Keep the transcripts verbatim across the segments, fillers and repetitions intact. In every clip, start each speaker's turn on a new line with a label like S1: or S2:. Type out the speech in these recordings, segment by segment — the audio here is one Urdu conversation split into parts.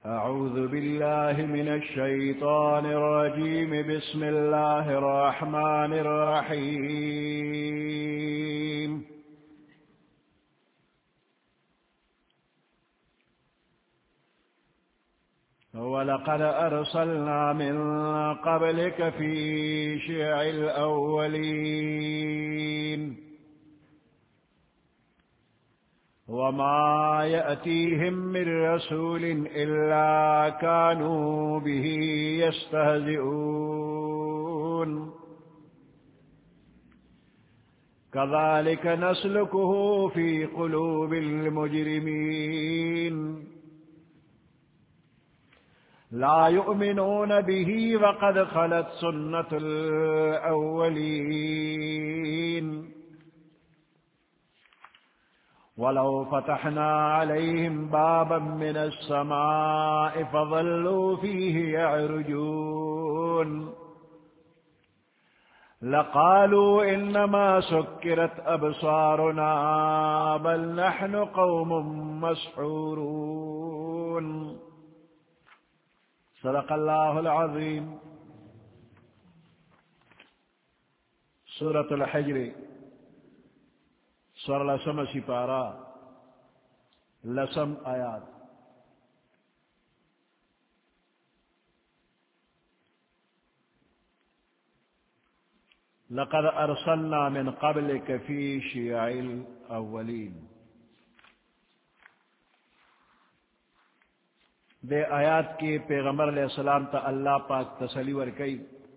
S1: أعوذ بالله من الشيطان الرجيم. بسم الله الرحمن الرحيم. ولقد أرسلنا من قبلك في شيع الأولين وما يأتيهم من رسول إلا كانوا به يستهزئون كذلك نسلكه في قلوب المجرمين لا يؤمنون به وقد خلت سنة الأولين ولو فتحنا عليهم بابا من السماء فظلوا فيه يعرجون لقالوا إنما سكرت أبصارنا بل نحن قوم مسحورون. صدق الله العظيم. سورة الحجر سورة لسم سپارہ لسم آیات. لقد ارسلنا من قبلك في شيع الاولين. دے آیات کی پیغمبر علیہ السلام تا اللہ پاک تسلی ورکی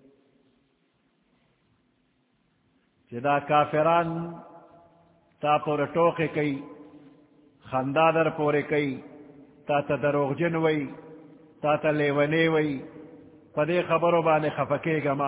S1: جدا کافران تا پور ٹوکے کئی خندادر پورے کئی تا تا دروغجن وئی تا تا لیونے وئی پدے خبرو بانے خفکے گما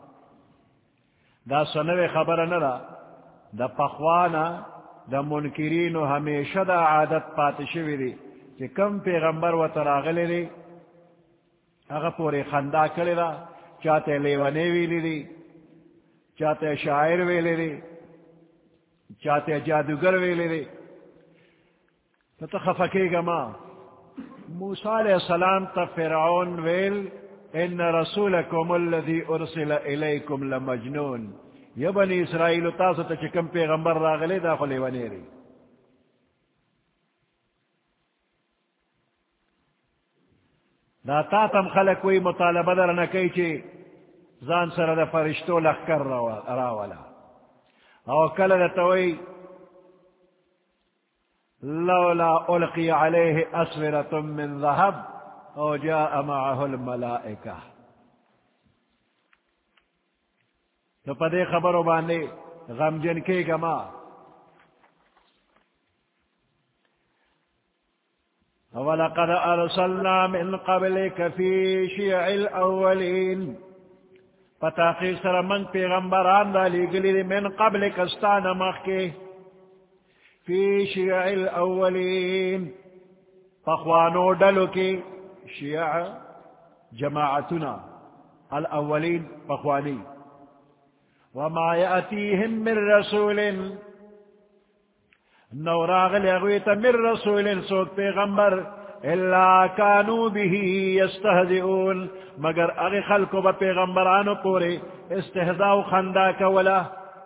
S1: دا سنوے خبر ندا دا پخوانا دا منکرینو ہمیشہ دا عادت پاتشوی دی کہ کم پیغمبر و تراغلے دی اگا پورے خندا کرے دا چاہتے لیونے ویلی دی چاہتے شاعر ویلی دی چاہتے جادوگر ویلے دے تو خفکے گا ما. موسیٰ علیہ السلام تا فرعون ویل ان رسولکم الذی ارسل الیکم لمجنون. یا بنی اسرائیل تاسو تا چکم پیغمبر راغلے دا خلے ونے ری. دا تا تم خلق کوئی مطالبہ در نکی چی زان سر دا فرشتو لخکر راولا او کل دتوی لولا القی علیہ اسورۃ من ذهب او جاء معه الملائکہ. تو پدے خبرو باندے غم جن کے گما. ولقد ارسلنا من قبلك في شيع الاولين. فتاقی سر من پیغمبران دا لگلی من قبل کستان مخ کے فی شیع الاولین فخوانو ڈلو کی شیع جماعتنا الاولین فخوانی وما یأتیہم من رسول نوراغ لغویت من رسول سوک پیغمبر الا کانو به یستہزئون مگر اغی خلقو با پیغمبرانو پورے استہزاء و خندا کولا.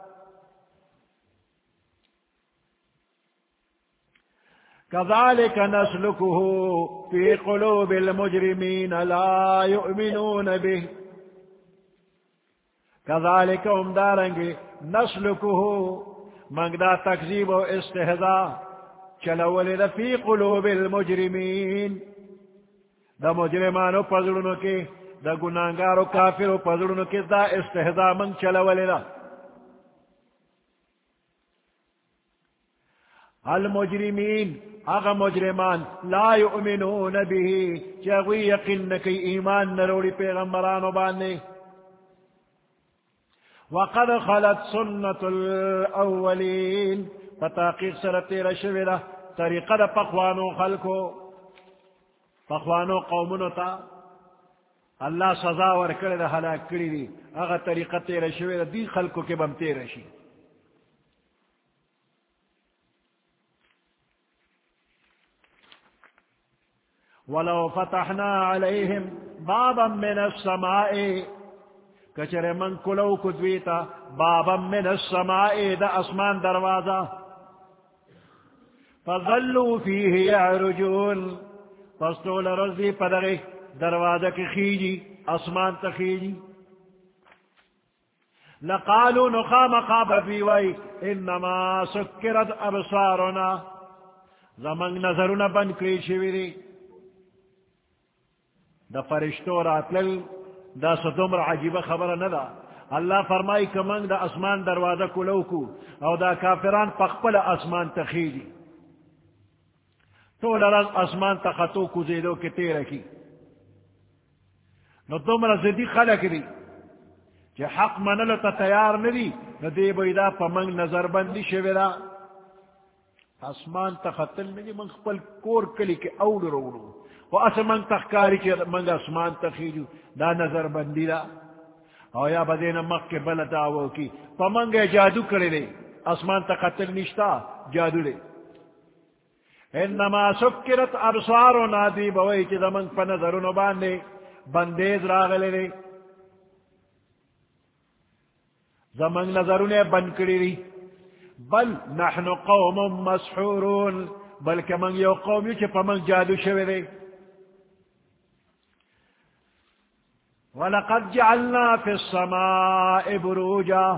S1: کذالک نسلکہ فی قلوب المجرمین لا یؤمنون به. کذالک امدارنگی نسلکہ مگدا تکذیب و استہزاء چلولی دا فی قلوب المجرمین دا مجرمانو پزرونو کی دا گناہگارو کافرو پزرونو کی دا استہزاء من چلولی دا. المجرمین اغا مجرمان لا یؤمنون به چاگوی یقین نکی ایمان نروڑی پیغمبرانو باندے. وقد خلت سنت الاولین فتاقیق سرطی رشویدہ طریقہ دا پخوانو خلقو پخوانو قومنو تا اللہ سزا ورکڑی دا حلاک کری دی اغا طریقہ تیر شویدہ دی خلقو کے بم تیر شی. ولو فتحنا عليهم بابا من السماء کچر من کلو کدویتا بابا من السماء دا اسمان دروازہ فظلوا فيه يعرجون فاستول رضی پدغی دروازہ کی خیجی اسمان تخیجی لقالوا نخام قاب فیوئی انما سکرت ابصارنا زمان نظرنا بن کری شویری دا فرشتو راتلل دا ستمر عجیب خبر ندا اللہ فرمائی کہ منگ دا اسمان دروازہ کلو کو او دا کافران پخپل اسمان تخیجی تو لرز اسمان تخطو کو زیدو کی تیرہ کی نو دمر زدی خلق دی کہ حق منلو تا تیار ندی نو دی بیدا پا منگ نظر بندی شویرا اسمان تخطل ندی منگ خپل کور کلی کے اول روڑو و اس منگ تخکاری چی منگ اسمان تخیجو دا نظر بندی دا او یا بدین مخ کے بل دعوو کی پا منگ جادو کرے دے اسمان تخطل نشتا جادو دے انما سکرت ابصارو نادی بوئی چی دا منگ پا نظرونو باندے بندیز راغلے دے زمان نظرونے بند کری دی بل نحن قوم مسحورون بلکہ من یو قوم یو چی پا من جادو شوے دے وَلَقَدْ جَعَلْنَا فِي السَّمَاءِ بُرُوجًا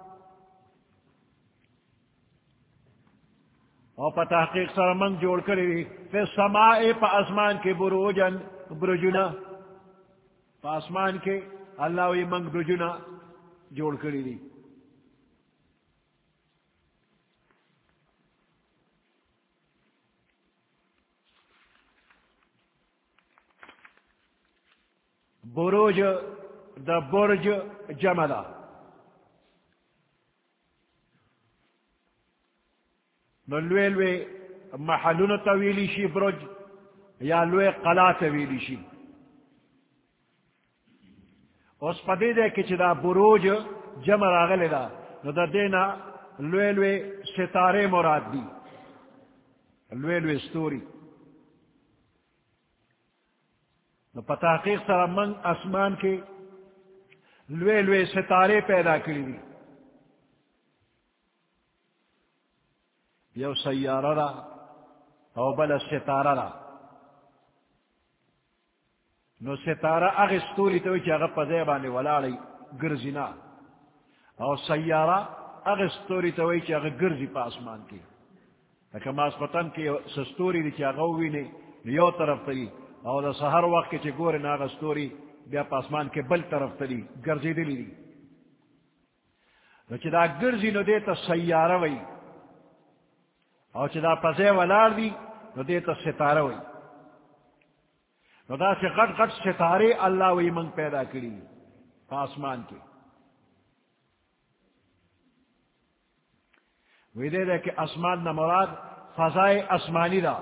S1: اور پا تحقیق سر من جوڑ کری دی فی السماء پا اسمان کے بروجن برجنا پا اسمان کے اللہ وی منگ برجنا جوڑ کری دی بروج دا برج جملا نو لوے لوے محلون طویلی شی برج یا لوے قلعہ طویلی شی اس پدے دے کچھ دا بروج جمع راغلے دا نو دا دینا لوے لوے ستارے مراد دی لوے لوے ستوری نو پتاقیق سر من اسمان کے لوے لوے ستارے پیدا کری دی یو سیارہ را او بل ستارہ را نو ستارہ اغی ستوری توی چی اغا پزے بانے ولالی گرزینا او سیارہ اغی ستوری توی چی اغا گرزی پا اسمان کی لیکن ماسپتن کی سستوری دی چی اغا ہوئی یو طرف تری او دا سہر وقت چی گوری ناغا ستوری بیا پا اسمان کے بل طرف تری گرزی دلی دی نو چی دا گرزی نو دیتا سیارہ وی او چی دا پزے ولار دی نو دیتا ستارہ وی نو دا سی غٹ غٹ ستارے اللہ وی منگ پیدا کری پا اسمان کی وی دے دے کہ اسمان نا مراد فضائے اسمانی دا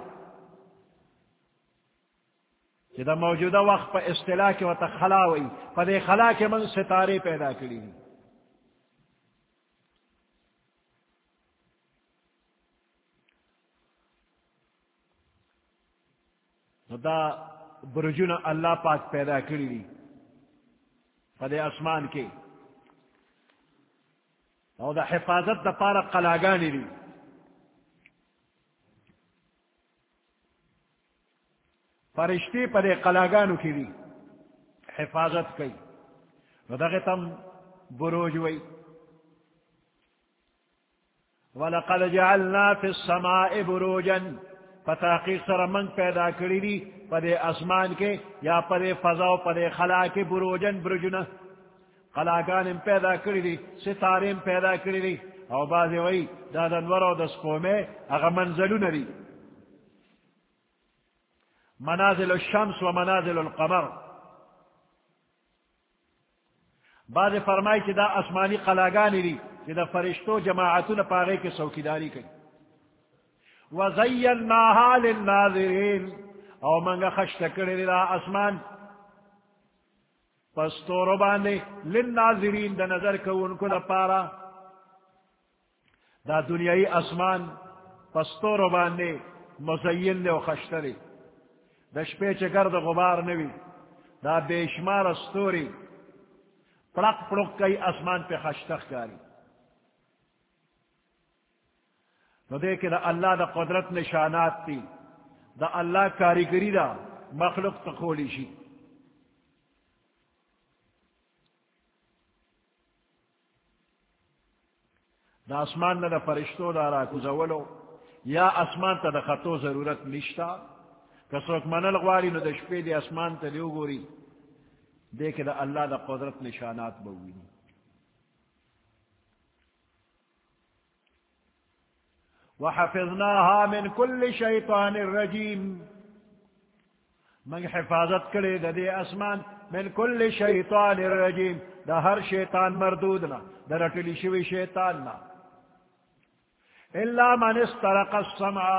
S1: کہ دا موجودہ وقت پا اصطلاح کے وقت خلا ہوئی پا دے خلا کے من ستارے پیدا کری دی دا برجون اللہ پاک پیدا کری دی پا دے اسمان کے او دا حفاظت دا پارا قلاگانی دی فرشتی پر قلاگانو کی دی حفاظت کی ودغتم بروج وی وَلَقَدْ جَعَلْنَا فِي السَّمَاءِ بُرُوجًا فتحقیق سر منگ پیدا کری دی پدے اسمان کے یا پدے فضا پدے خلا کے بروجن برجنا قلاگان پیدا کری دی ستارے پیدا کری دی او بازی وی دا دنور و دسپو میں اغا منزلو ندی منازل الشمس و منازل القمر بعض فرمائی کہ دا اسمانی قلاگانی دی کہ دا فرشتو جماعتون پاگے کے سوکیداری کی وَزَيَّنَّاهَا لِلنَّاظِرِينَ او منگا خشت کردی دا اسمان پستورو باندے للناظرین دا نظر کو ان کو دا پارا دا دنیای اسمان پستورو باندے مزین دے و خشت دے دشپے چکر دا غبار نوی دا بے شمار استوری پڑک پڑک کئی اسمان پہ خشتخ کاری نو دے کہ دا اللہ دا قدرت نشانات تی دا اللہ کاریگری دا مخلوق تخولی شی دا اسمان نہ دا فرشتو دا را کزولو یا اسمان تا دا خطو ضرورت نشتا کسوک منل غواری نو دا شپے دی اسمان تا لیو گوری دیکھ دا اللہ دا قدرت نشانات بوینی وحفظناها من كل شیطان الرجیم من حفاظت کرے دا دے اسمان من كل شیطان الرجیم دا ہر شیطان مردودنا دا رٹلی شوی شیطاننا الا من استرق السمع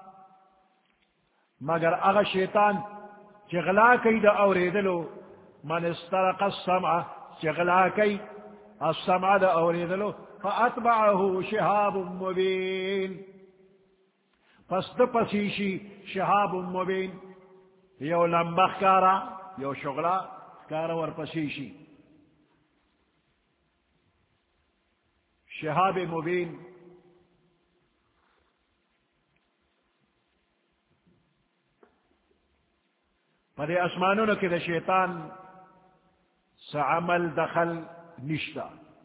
S1: مگر اغا شیطان چغلا کئی دا اوریدلو من استرق السمع چغلا کئی السمع دا اوریدلو فاتبعه شهاب مبین پس دا پسیشی شهاب مبین یو لمبخ کارا یو شغلا کارا ور پسیشی شهاب مبین پدے اسمانونو کے دا شیطان سعمل دخل نشتا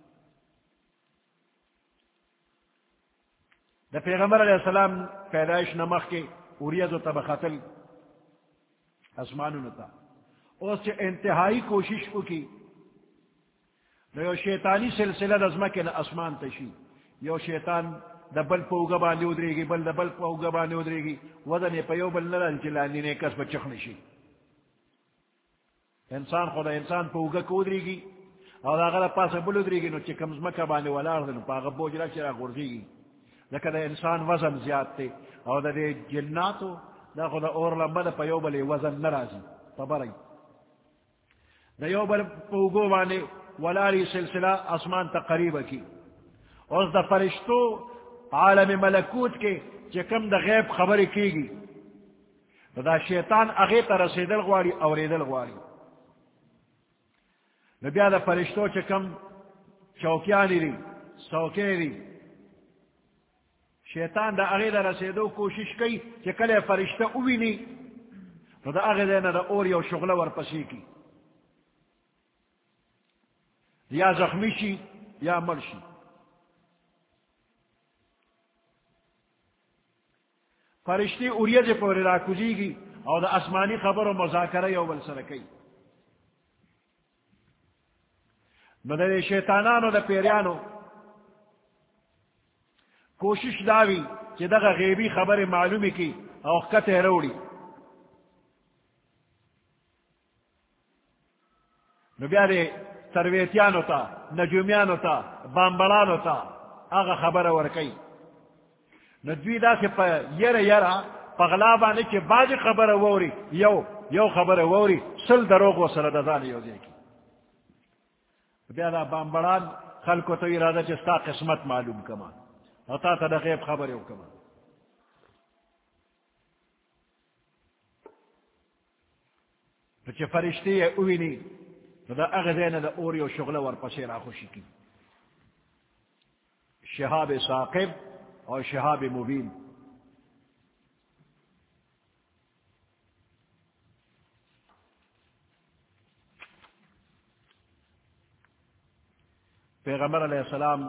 S1: دا پیغمبر علیہ السلام پیدائش نمخ کے اوریت و طبقاتل اسمانونو تا اس سے انتہائی کوشش کو کی یو شیطانی سلسلہ دزمہ کے اسمان تشی یو شیطان دا بل پوگا بانی ادرے گی بل دا بل پوگا بانی ادرے گی وزن پیو بل نرال چلانی نے کس بچخ نشی انسان خدا انسان پوگا کو ادرے گی اور اگر پاس بل ادرے گی نو چکم زمکہ بانی والا اردن پاگا بوجرا چرا غرزی گی لیکن دا انسان وزن زیاد تے اور دا دے جناتو دا خدا اور لمبا دا پیو بلے وزن نرازی پبرائی دا یو بل پوگو بانی ولاری سلسلہ اسمان تا قریب کی اور دا فرشتو عالم ملکوت کے چکم دا غیب خبر کی گی دا شیطان اغیط رسیدل غواری اوریدل غواری نبیا دا فرشتو چکم چوکیانی ری سوکے ری شیطان دا اغیط رسیدو کوشش کی چکل فرشتو اوی نی دا اغیط دا اور یو شغل ور پسی کی یا زخمی شی یا مر شی فرشتی اوریت پوری راکوزی گی اور دا اسمانی خبر و مذاکرہ یو بل سرکی نو دا شیطانانو دا پیریانو کوشش داوی چی دا غیبی خبر معلومی کی او خط روڑی نو بیا دے سرویتیانو تا نجومیانو تا بامبلانو تا آغا خبر ورکی ندوی دا سی پا یر یرا پغلابانی چی باج خبر ووری یو یو خبر ووری سل دروغ و سردازان یو دیکی بیا دا بامبلان خلکو تو ارادہ چی ستا قسمت معلوم کما او تا تا دا غیب خبر یو کما چی فرشتی اوینی دا اغزین دا اوری و شغل ور پسی را خوشی کی شہاب ثاقب اور شہاب مبین پیغمبر علیہ السلام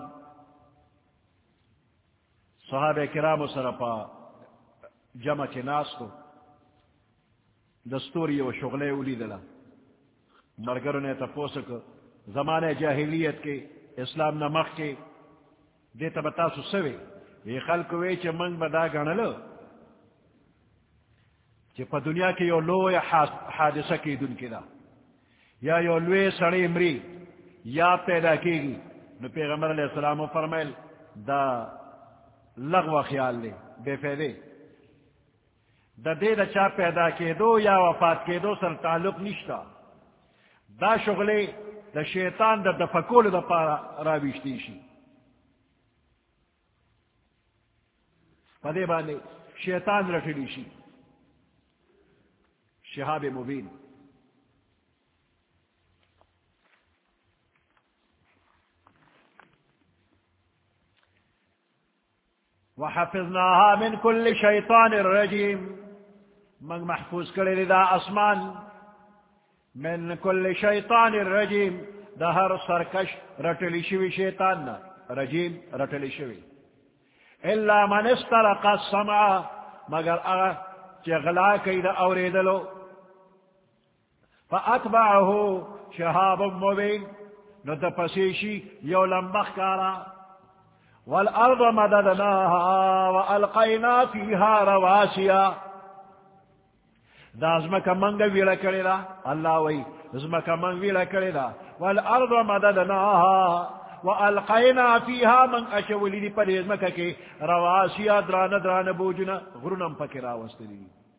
S1: صحابہ کرام سرپا جمع کے ناس کو دستوری و شغلے اولی دلا مرگروں نے تپوسک زمانے جاہلیت کے اسلام نمخ کے دیتا بتاسو سوے یہ خلق وے چھ منگ بدا گنلو چھ پا دنیا کی یو لو یا حادثہ کی دن کی دا یا یو لوے سڑی مری یا پیدا کی گی نو پیغمبر علیہ السلام فرمائل دا لغو خیال لے بے فیدے دا دے دا چا پیدا کے دو یا وفات کے دو سر تعلق نشتا دا شغلے دا شیطان دا دفکول دا پارا راویشتی شی پدے بانے شیطان رٹلی شی شهاب مبين. وحفظناها من كل شيطان رجيم من محفوظ کرے دا اسمان من كل شيطان رجيم دهر سرکش رٹلی شوی شیطان رجیم رٹلی شوی الا من استرق السمع مگر اغا چغلا کید اوریدلو فاتبعه شهاب مبين ندپسیشی یو لمبخ کارا والارض مددناها والقینا فیها رواسیا دا ازمکا منگ ویلا کرے دا اللہ وی ازمکا منگ ویلا کرے دا والارض مددناها والقینا فیها من اشولی دی پر ازمکا کے رواسیا دران دران بوجنا غرنم پکرا وستلی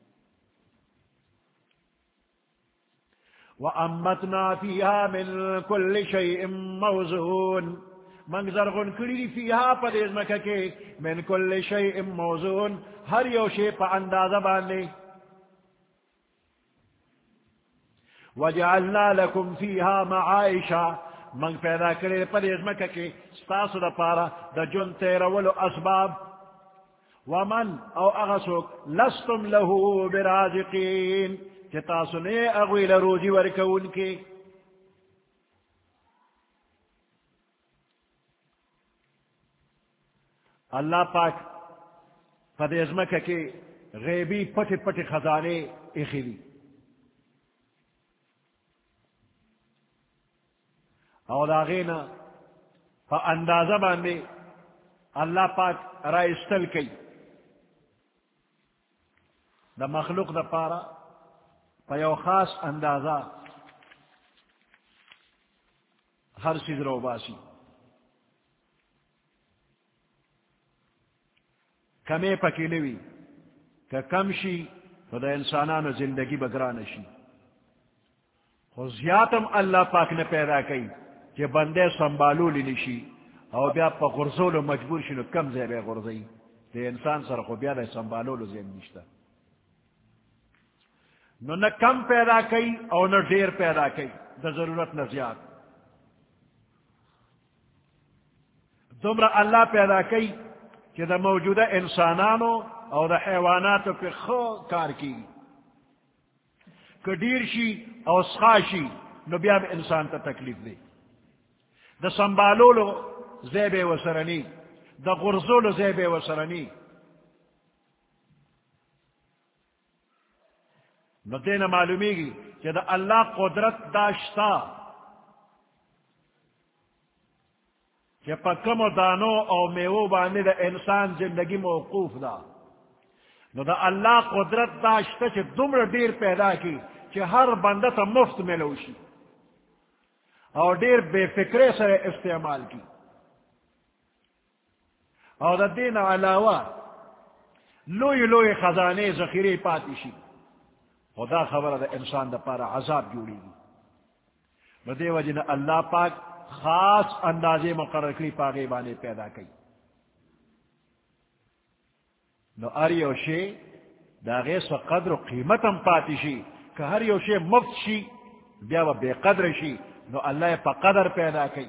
S1: وامتنا فیها من کل شیء موزون من زرغن کری فیها پر ازمکا کے من کل شیء موزون ہر یو شیء پا اندازہ باندے وجعلنا لكم فيها معائشة من پیدا کرے پر ازمکا کے ستاسو دا پارا دا جن تیرولو اسباب ومن او اغسوک لستم له برازقین کہ تاسو نے اغوی لروجی ورکون کے اللہ پاک پر ازمکا کے غیبی پٹی پٹی خزانے اخیلی اور داغینا فا اندازہ باندے اللہ پاک رائستل کی دا مخلوق دا پارا پا یو خاص اندازہ ہر چیز رو باسی کمے پکی نوی کہ کم شی تو دا انسانانو زندگی بگرانشی خو زیاتم اللہ پاک نے پیدا کی کہ بندے سنبالو لنشی او بیا پا غرزولو مجبور شنو کم زیبے غرزی دے انسان سر خو بیا دے سنبالو لو زیب نشتا نو نہ کم پیدا کی او نہ دیر پیدا کی دا ضرورت نہ زیاد دمرا اللہ پیدا کی کہ دا موجودہ انسانانو او دا حیواناتو پہ خو کار کی کہ دیر شی او سخاشی نو بیا انسان تا تکلیف دے دا سنبالولو زیب وسرنی دا غرزولو زیب وسرنی نو دینا معلومی گی کہ دا اللہ قدرت داشتا کہ پا کم و دانو او میو بانے دا انسان زندگی موقوف دا نو دا اللہ قدرت داشتا کہ دمر دیر پیدا کی کہ ہر بندہ تا مفت ملوشی اور دیر بے فکرے سے استعمال کی اور دا دین علاوہ لوی لوی خزانے ذخیرے پاتیشی خدا خبر دا انسان دا پارا عذاب جوڑی گی بدے وجہ اللہ پاک خاص اندازے مقرر کری پاگے بانے پیدا کی نو اریو شے دا غیس و قدر و قیمت ہم پاتی شی کہ ہر یو شے مفت شی بیا و بے قدر شی نو اللہ پا قدر پیدا کی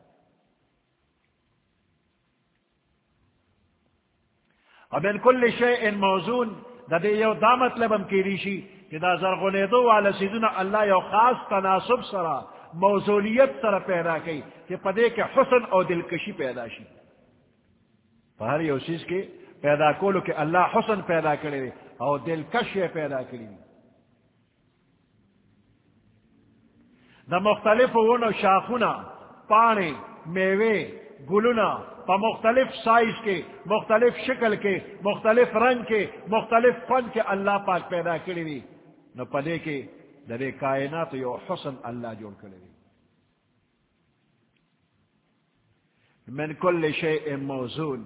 S1: اب ان کل شیء موزون دا دے یو دا مطلب ہم کی ریشی کہ دا زرغلیدو والا سیدنا اللہ یو خاص تناسب سرا موزولیت سرا پیدا کی کہ پدے کے حسن او دلکشی پیدا شی ہر یو چیز کے پیدا کولو کہ اللہ حسن پیدا کرے او دلکش پیدا کرے دا مختلف ونو شاخونا پانے میوے گلونا پا مختلف سائز کے مختلف شکل کے مختلف رنگ کے مختلف فن کے اللہ پاک پیدا کرے دی نو پدے کے درے کائنات یو حسن اللہ جوڑ کرے دی من کل شیء موزون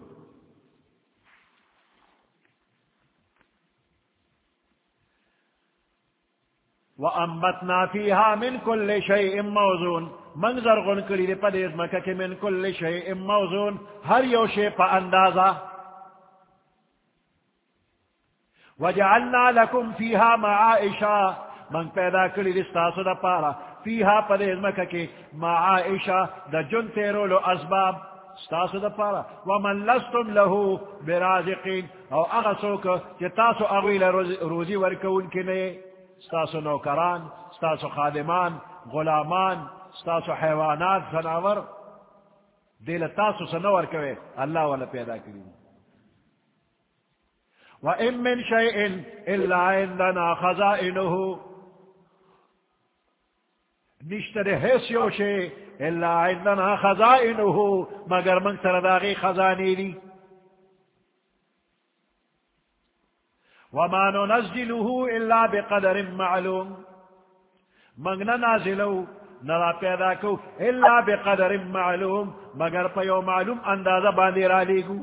S1: وَأَنبَتْنَا فِيهَا مِنْ كُلِّ شَيْءٍ مَوْزُونٍ منظر غن کری دے پدے مکہ کہ من کل شیء موزون ہر یو شے پا اندازہ وَجَعَلْنَا لَكُمْ فِيهَا مَعَائِشَا من پیدا کری دستاسو دا پارا فیہا پدیز مکہ کی معائشہ دا جن تیرولو اسباب ستاسو دا پارا ومن لستم لہو برازقین او اغسوک چی تاسو اغویل روزی ورکون کنے ستاسو نوکران ستاسو خادمان غلامان ستاسو حیوانات زناور دیل تاسو سنور کوئے اللہ والا پیدا کری وَإِن مِّن شَيْءٍ إِلَّا عِندَنَا خَزَائِنُهُ نشتر حیثیو شے الا عندنا خزائنه مگر من سرداغی خزانی دی وما ننزله الا بقدر معلوم منگنا نازلو نرا پیدا کو الا بقدر معلوم مگر پیو معلوم اندازہ باندی را لیگو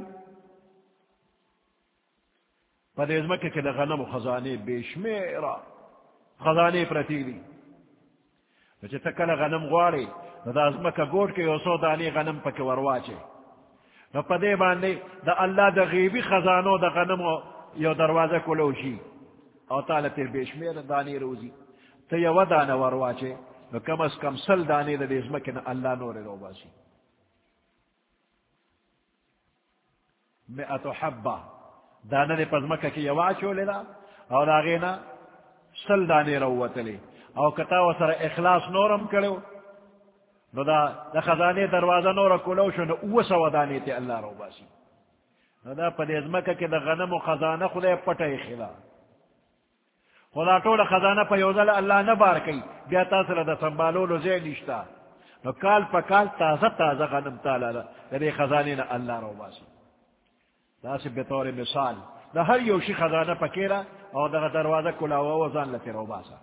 S1: پدیز مکہ کے غنم خزانے بیشمیرا خزانے پرتیلی چه تکل غنم غواری نو دا ازمکا گوڑ کے یو سو دانی غنم پک ورواچے نو پدے باندے دا اللہ دا غیبی خزانو دا غنم یو دروازہ کلوشی او تعالی تیر بیشمیر دانی روزی تا یو دانا ورواچے نو کم از کم سل دانی دا ازمکا نا اللہ نور رو باسی مئتو حبا دانا دے پزمکا کی یواچو لینا اور آگینا سل دانی رووتلی او کتا و سر اخلاص نورم کرو نو دا دا خزانے دروازہ نور کلو شو نو او سو دانے تے اللہ رو باسی نو دا پا دیزمکہ کہ دا غنم و خزانہ خدا پٹا خلا خدا طول خزانہ پا یوزل اللہ نبار کئی بیا تاثر دا سنبالو لو زی نشتا نو کال پا کال تازہ تازہ غنم تالا دا دے خزانے نا اللہ رو باسی دا سی بطور مثال دا ہر یوشی خزانہ پکیرا او دا دروازہ کلاو وزان لتی رو باسا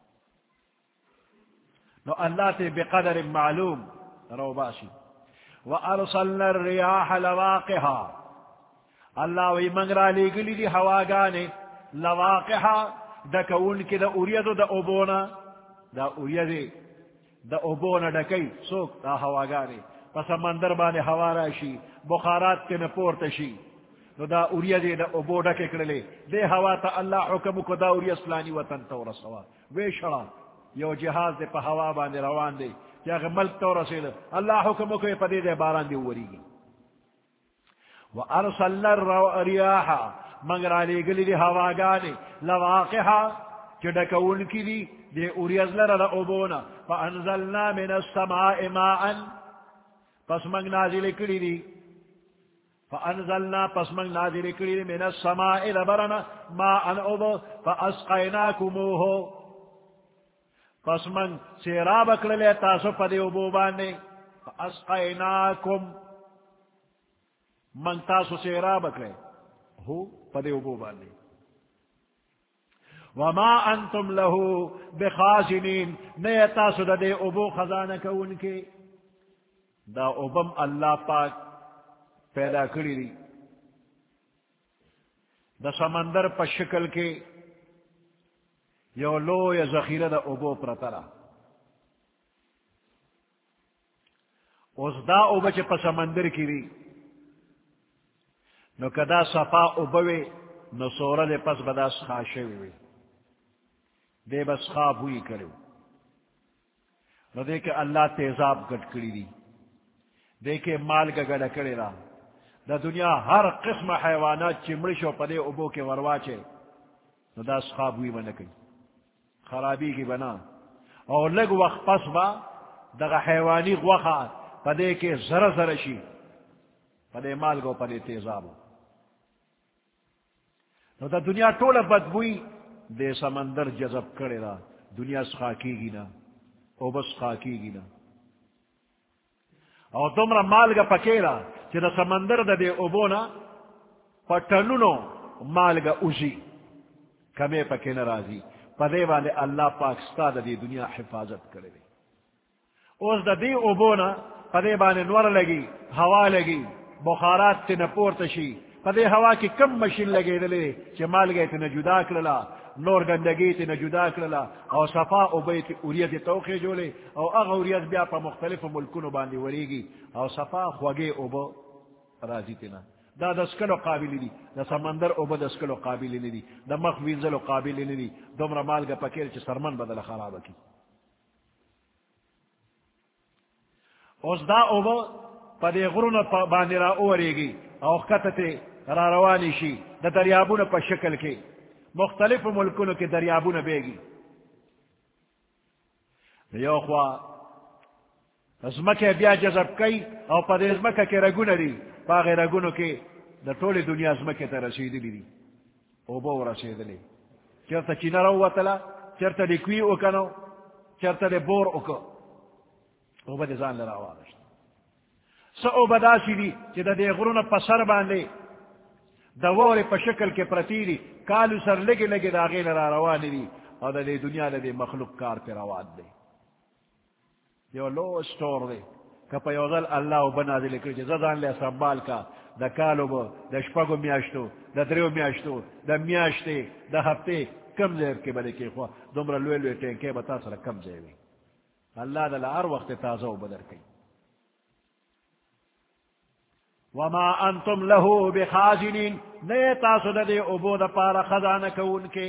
S1: نو اللہ تے بقدر معلوم رو باشی وَأَرْسَلْنَا الرِّيَاحَ لَوَاقِحَا اللہ وی منگرا لی گلی دی ہواگانے لواقحا دکون کی دا اوریدو دا اوبونا دا اوریدی دا اوبونا دکی سوک دا ہواگانے پس مندر بانے ہوا راشی بخارات کے نپورت شی نو دا اوریدی دا اوبو دکی کرلے دے ہوا تا اللہ حکم کو دا اوری اسلانی وطن تو رسوا وی شڑا یو جہاز دے پا ہوا باندے روان دے یا کہ ملک تو رسید اللہ حکمو کو پدے دے باران دے وری گی وَأَرْسَلْنَا الرِّيَاحَ منگرا لے گلی دے ہوا گانے لواقحا چڈکون کی دی دے اوریز لر دا اوبونا فَأَنزَلْنَا مِنَ السَّمَاءِ مَاءً پس منگ نازل کری دی فَأَنزَلْنَا پس منگ نازل کری دی من السَّمَاءِ لبرنا مَاءً اوبو فَأَسْقَيْنَاكُمُوهُ پس من سیراب اکللے تاسو پدے ابو بانے فاسقیناکم من تاسو سیراب اکلے ہو پدے ابو بانے وما انتم لہو بخازنین نئے تاسو دا دے ابو خزانہ ان کے دا ابم اللہ پاک پیدا کری دی دا سمندر پر شکل کے یو لو یا ذخیرہ دا اوبو پرتلا اس دا اوبا چے پا سمندر کی دی نو کدا صفا اوبوے نو سورا دے پس بدا سخاشوی وی دے بس خواب ہوئی کرو نو دے کہ اللہ تیزاب گٹ کری دی دے کہ مال کا گڑا کرے را دا دنیا ہر قسم حیوانات چمڑشو پدے اوبو کے ورواچے نو دا سخاب ہوئی منکی خرابی کی بنا اور لگ وقت پس با دغا حیوانی غوخا پدے کے زر زر شی پدے مال گو پدے تیزابو نو دا دنیا ٹولا بدبوئی دے سمندر جذب کرے دا دنیا سخا کی گی نا او بس خا کی گی نا اور تمرا مال گا پکیلا چی دا سمندر دا دے اوبونا پتنونو مال گا اوزی کمے پکے نرازی پدے والے اللہ پاکستان دا دی دنیا حفاظت کرے دے اس دا دی اوبونا پدے بانے نور لگی ہوا لگی بخارات تی نپور تشی پدے ہوا کی کم مشین لگے دلے چی مال گئے تی نجدا کرلا نور گندگی تی نجدا کرلا او صفا اوبے تی اوریت توقع جولے او اغ اوریت بیا پا مختلف ملکونو باندی وریگی او صفا خوگے اوبو راضی تینا دا دسکلو قابل ندی، دا سمندر اوبا دسکلو قابل ندی، دا مخ وینزلو قابل ندی، دومره مالگا پکیر چی سرمن بدل خراب کی. اوز دا اوبا پا دی غرون باندی را اوریگی او خطتی را روانی شی دا دریابون پا شکل کی مختلف ملکونو کی دریابون بیگی. یو خوا ازمکه بیا جذب کئی او پا دی ازمکه کی رگون دی باغ رگونو کی دا طول دنیا ازمکه تا رسیدی دی اوبا و رسیدلی چرتا چی نرو وطلا چرتا دی کوی اکنو چرتا دی بور اکو اوبا دی زان لرا آوازشت سا اوبا دا سی دی چی دا دی غرون پا سر باندے دا وور پا شکل کے پرتی دی کالو سر لگی لگی دا غیل را روانی دی او دا دی دنیا دا دی مخلوق کار پی روان دی یو لو سٹور دی کپا یو ذل اللہ بنا دی لکر چی زدان لے سنبال کا دا کالو با دا شپگو میاشتو دا دریو میاشتو دا میاشتے دا ہفتے کم زیر کے بلے کی خواہ دمرا لوے لوے ٹینکے بتا سر کم زیوی اللہ دا لہر وقت تازہ و بدر کی. وما انتم له بخازنین نئے تاسو دا دے عبود پارا خزانہ کون کے.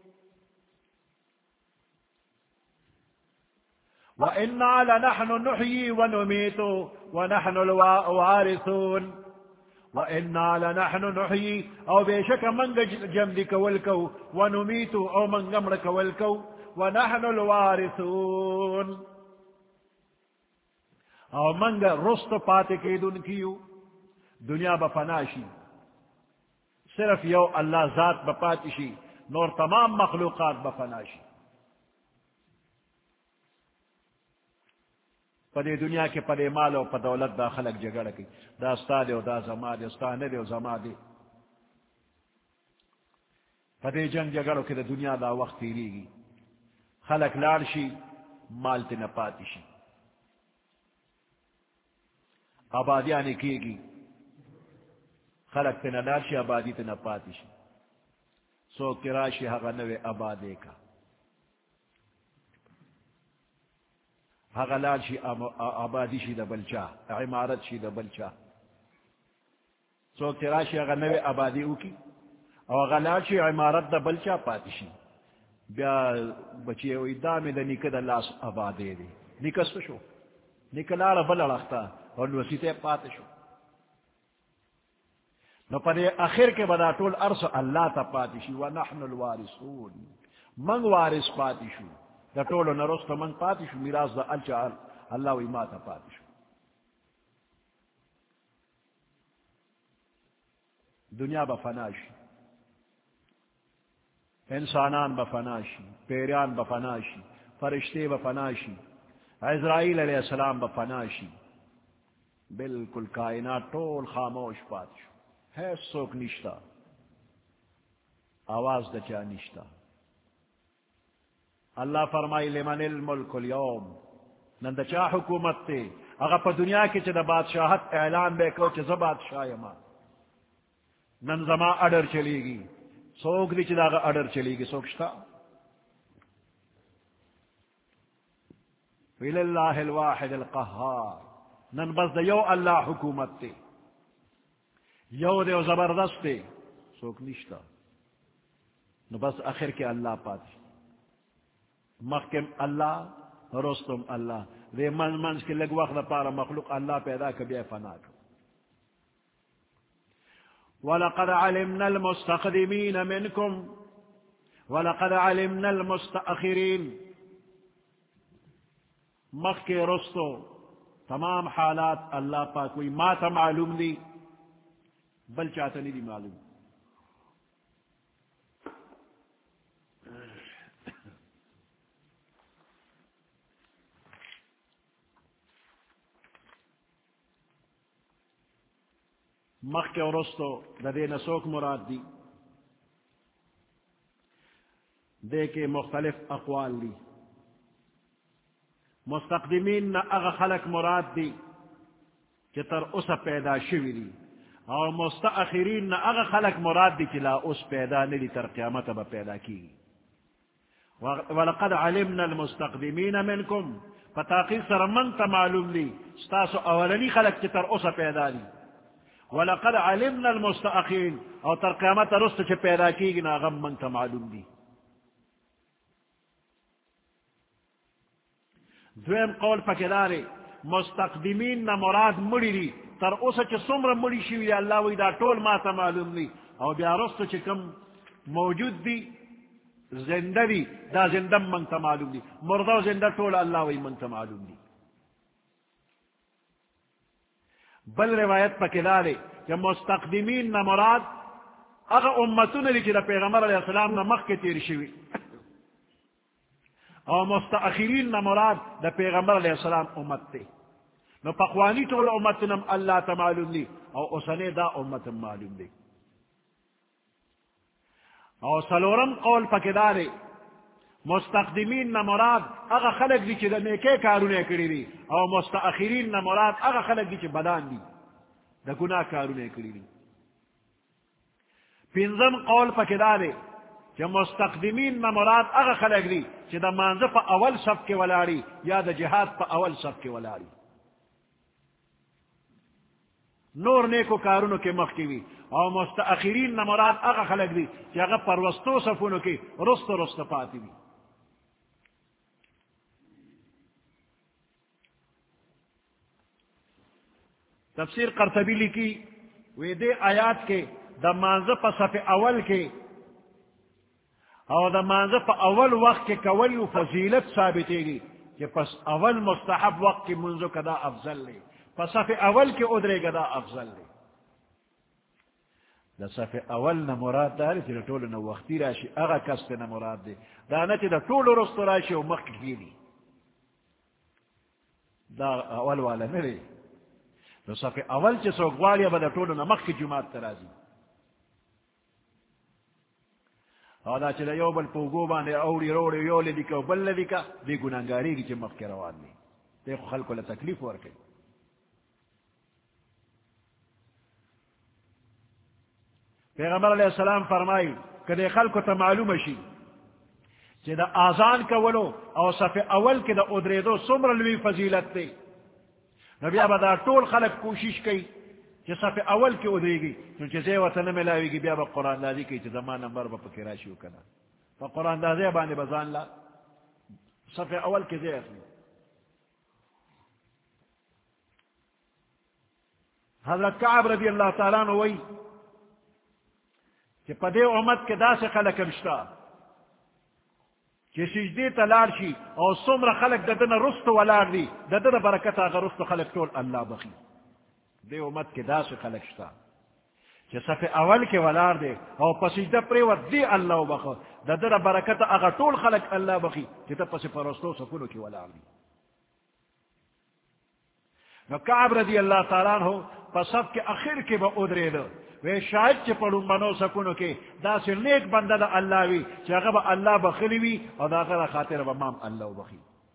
S1: وَإِنَّا لَنَحْنُ نُحْيِي وَنُمِيتُ وَنَحْنُ الْوَارِثُونَ وَإِنَّا لَنَحْنُ نُحْيِي او بے شک منگ جمد کولکو ونمیت او منگ امر کولکو ونحن الوارثون او منگ رست پاتے کی دن کیو. دنیا بفناشی صرف یو اللہ ذات بپاتشی نور تمام مخلوقات بفناشی. پدے دنیا کے پدے مال و پدولت دا خلق جگڑ کی دا استا دے و دا زما دے استا نے دے و زما دے پدے جنگ جگڑو کہ دا دنیا دا وقت تیری گی خلق لارشی مال تے نپاتشی آبادیاں کی گی خلق تے نلارشی آبادی تے نپاتشی سو کراشی حقا نوے آبادے کا غلال شی آبادی شی دا بلچا عمارت شی دا بلچا سو تراشی اگر نوے آبادی او کی او غلال شی عمارت دا بلچا پاتی شی بیا بچے ہوئی دامی دا نکد اللہ آبادے دے نکست شو نکلال بل رکھتا اور نوسیتے پاتی شو نو پدے آخر کے بدا طول عرص اللہ تا پاتی شی ونحن الوارثون منگ وارث پاتی شو دا طولو نرست من پاتی شو میراز دا الچا اللہ وی ماتا پاتی شو. دنیا بفناشی انسانان بفناشی پیریان بفناشی فرشتے بفناشی عزرائیل علیہ السلام بفناشی بالکل کائنات طول خاموش پاتی شو ہے سوک نشتا آواز دا چا نشتا. اللہ فرمائی لمن الملک اليوم نند چا حکومت تے اگر پا دنیا کی چا دا بادشاہت اعلان بے کو چا بادشاہ ما نن زما اڈر چلی گی سوک دی چا دا اڈر چلی گی سوکشتا وللہ الواحد القہار نن بس دا یو اللہ حکومت تے یو دے و زبردست تے سوک نشتا نو بس آخر کے اللہ پاتی محکم اللہ رستم اللہ دے من منز کے لگ وقت پارا مخلوق اللہ پیدا کبھی فنا کر. وَلَقَدْ عَلِمْنَا الْمُسْتَقْدِمِينَ مِنْكُمْ وَلَقَدْ عَلِمْنَا الْمُسْتَأْخِرِينَ مخ کے رستو تمام حالات اللہ پاک کوئی ما تا معلوم دی بل چاہتا نہیں دی معلوم. مخ کے ورستو دا دے نسوک مراد دی دے کے مختلف اقوال دی. مستقدمین نا اغا خلق مراد دی کہ تر اسا پیدا شوی دی اور مستاخرین نا اغا خلق مراد دی کہ لا اس پیدا نلی تر قیامت با پیدا کی. وَلَقَدْ عَلِمْنَا الْمُسْتَقْدِمِينَ مِنْكُمْ فتاقی سر من تا معلوم دی ستاسو اولنی خلق کہ تر اسا پیدا دی ولقد علمنا المستأخرین او تر قیامت رست چھ پیدا کی گنا غم من تا معلوم دی. دویم قول پکدارے مستقدمین نا مراد مڑی دی تر اوسا چھ سمر مڑی شوی دی اللہ وی دا طول ما تا معلوم دی او بیا رست چھ کم موجود دی زندہ دی دا زندہ من تا معلوم دی مردہ و زندہ طول اللہ وی من تا معلوم دی. بل روایت پکدارے کہ مستقدمین نا مراد اگا امتون لی چی دا پیغمبر علیہ السلام نا مخ کے تیر شوی او مستأخرین نا مراد دا پیغمبر علیہ السلام امت تے نو پقوانی طول امتنم اللہ تا معلوم دی او اسنے دا امتن معلوم دی. او سلورم قول پکدارے مستقدمین نا مراد اگا خلق دی چی دا نیکے کارونے کری دی او مستأخرین نا مراد اگا خلق دی چی بدان دی دا گناہ کارونے کری دی. پینزم قول پکدارے کہ مستقدمین نا مراد اگا خلق دی چی دا مانزہ پا اول صف کے ولاری یا دا جہاد پا اول صف کے ولاری نور نیکو کارونو کے مخکیوی. او مستأخرین نا مراد اگا خلق دی چی اگا پر وستو صفونو کی رست رست پاتی دی. تفسیر قرطبی لکی وی دے آیات کے دا مانزہ پا صف اول کے او دا مانزہ پا اول وقت کے کولی و فضیلت ثابتے گی کہ پس اول مستحب وقت کی منزو کدا افضل لے پس صف اول کے ادرے گدا افضل لے. دا صف اول نا مراد داری چی دا طول نا وقتی راشی اغا کست نا مراد دے دا نا چی دا طول رست راشی و مخ کیلی دا اول والا نرے دا صف اول چی سوگوالیا با دا طول نا مخ کی جماعت ترازی او دا چی دا یو بل پوگو باندے اوڑی روڑی یو لی دیکا و بل لی دیکا دی گناہگاری کی چی مخ کی روان لی دیکھو خلقو لتکلیف ورکی. پیغمبر علیہ السلام فرمائی کہ دے خلقو تا معلوم شی چی دا آزان کولو او صف اول کے دا ادریدو سمر لوی فضیلت تے نبی ابا دا طول خلق کوشش کی چی صف اول کے ادری گی چونچہ زی وطن ملاوی گی بیا با قرآن دازی کی چی زمان نمبر با پکی راشیو کنا فا قرآن دازی باندے بزان لا صف اول کے زی اخلی. حضرت کعب رضی اللہ تعالیٰ نوئی کہ پدے امت کے دا سے خلق رشتہ کہ سجدے تلار شی او سمر خلق ددن رست ولار دی ددن برکت آغا رست خلق طول اللہ بخی دے امت کے دا سے خلق شتا کہ صف اول کے ولار دے او پسجدہ پریوت دی اللہ بخو ددن برکت آغا طول خلق اللہ بخی کہ تا پس پرستو سکونو کی ولار دی. نو کعب رضی اللہ تعالیٰ عنہ پسب کے اخیر کے با ادرے دو وے شاید چی پڑھوں بنو سکونو کے دا سر نیک بندہ دا اللہ وی چی اگر با اللہ بخلی وی اور دا اگر خاطر با مام اللہ بخی.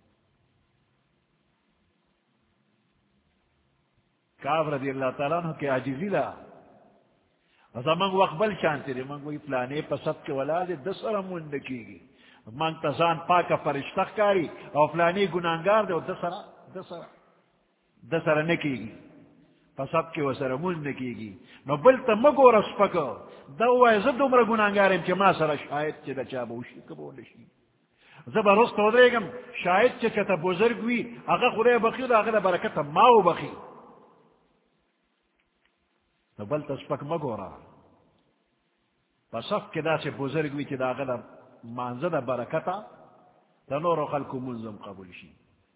S1: کعب رضی اللہ تعالیٰ عنہ کے عجیزی لا وزا منگ وقبل چانتے دے منگ وی پلانے پسب کے ولا دے دسر مندکی گی منگ تزان پاکا فرشتخ کاری اور پلانے گناہگار دے دسر دسر دسر نکی گی پسب کے وسر مند کی گی نو بلتا مگو رسپکو دو وای زد عمر گناہگارم چی ما سر شاید چی دا چا بوشی کبو نشی زبا رست ہو دے گم شاید چی چتا بزرگ وی اگا خدای بخی دا اگا دا برکتا ماو بخی نو بلتا سپک مگو را پسب کے دا سے بزرگ وی چی دا اگا دا مانزد دا برکتا دا نور خلقو منظم قبول شی.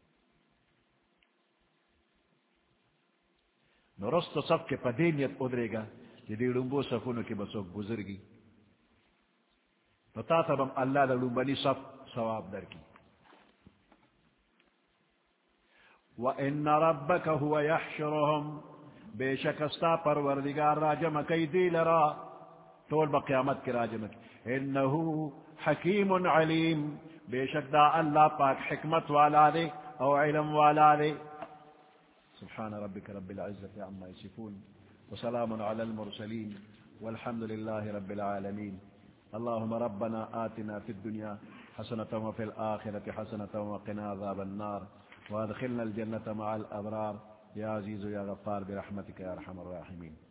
S1: نو رست صف کے پدینیت ادرے گا کہ دی لنبو صفونو کی بسوک بزرگی تو تا تبم اللہ دا لنبنی صف ثواب در کی. وَإِنَّ رَبَّكَ هُوَ يَحْشُرُهُمْ بے شک استا پروردگار راجم کئی دی لرا طول بقیامت کی راجم کی انہو حکیم علیم بے شک دا اللہ پاک حکمت والا دے او علم والا دے. سبحان ربك رب العزة عما يصفون وسلام على المرسلين والحمد لله رب العالمين. اللهم ربنا آتنا في الدنيا حسنة وفي الآخرة حسنة وقنا عذاب النار وادخلنا الجنة مع الأبرار يا عزيز يا غفار برحمتك يا أرحم الراحمين.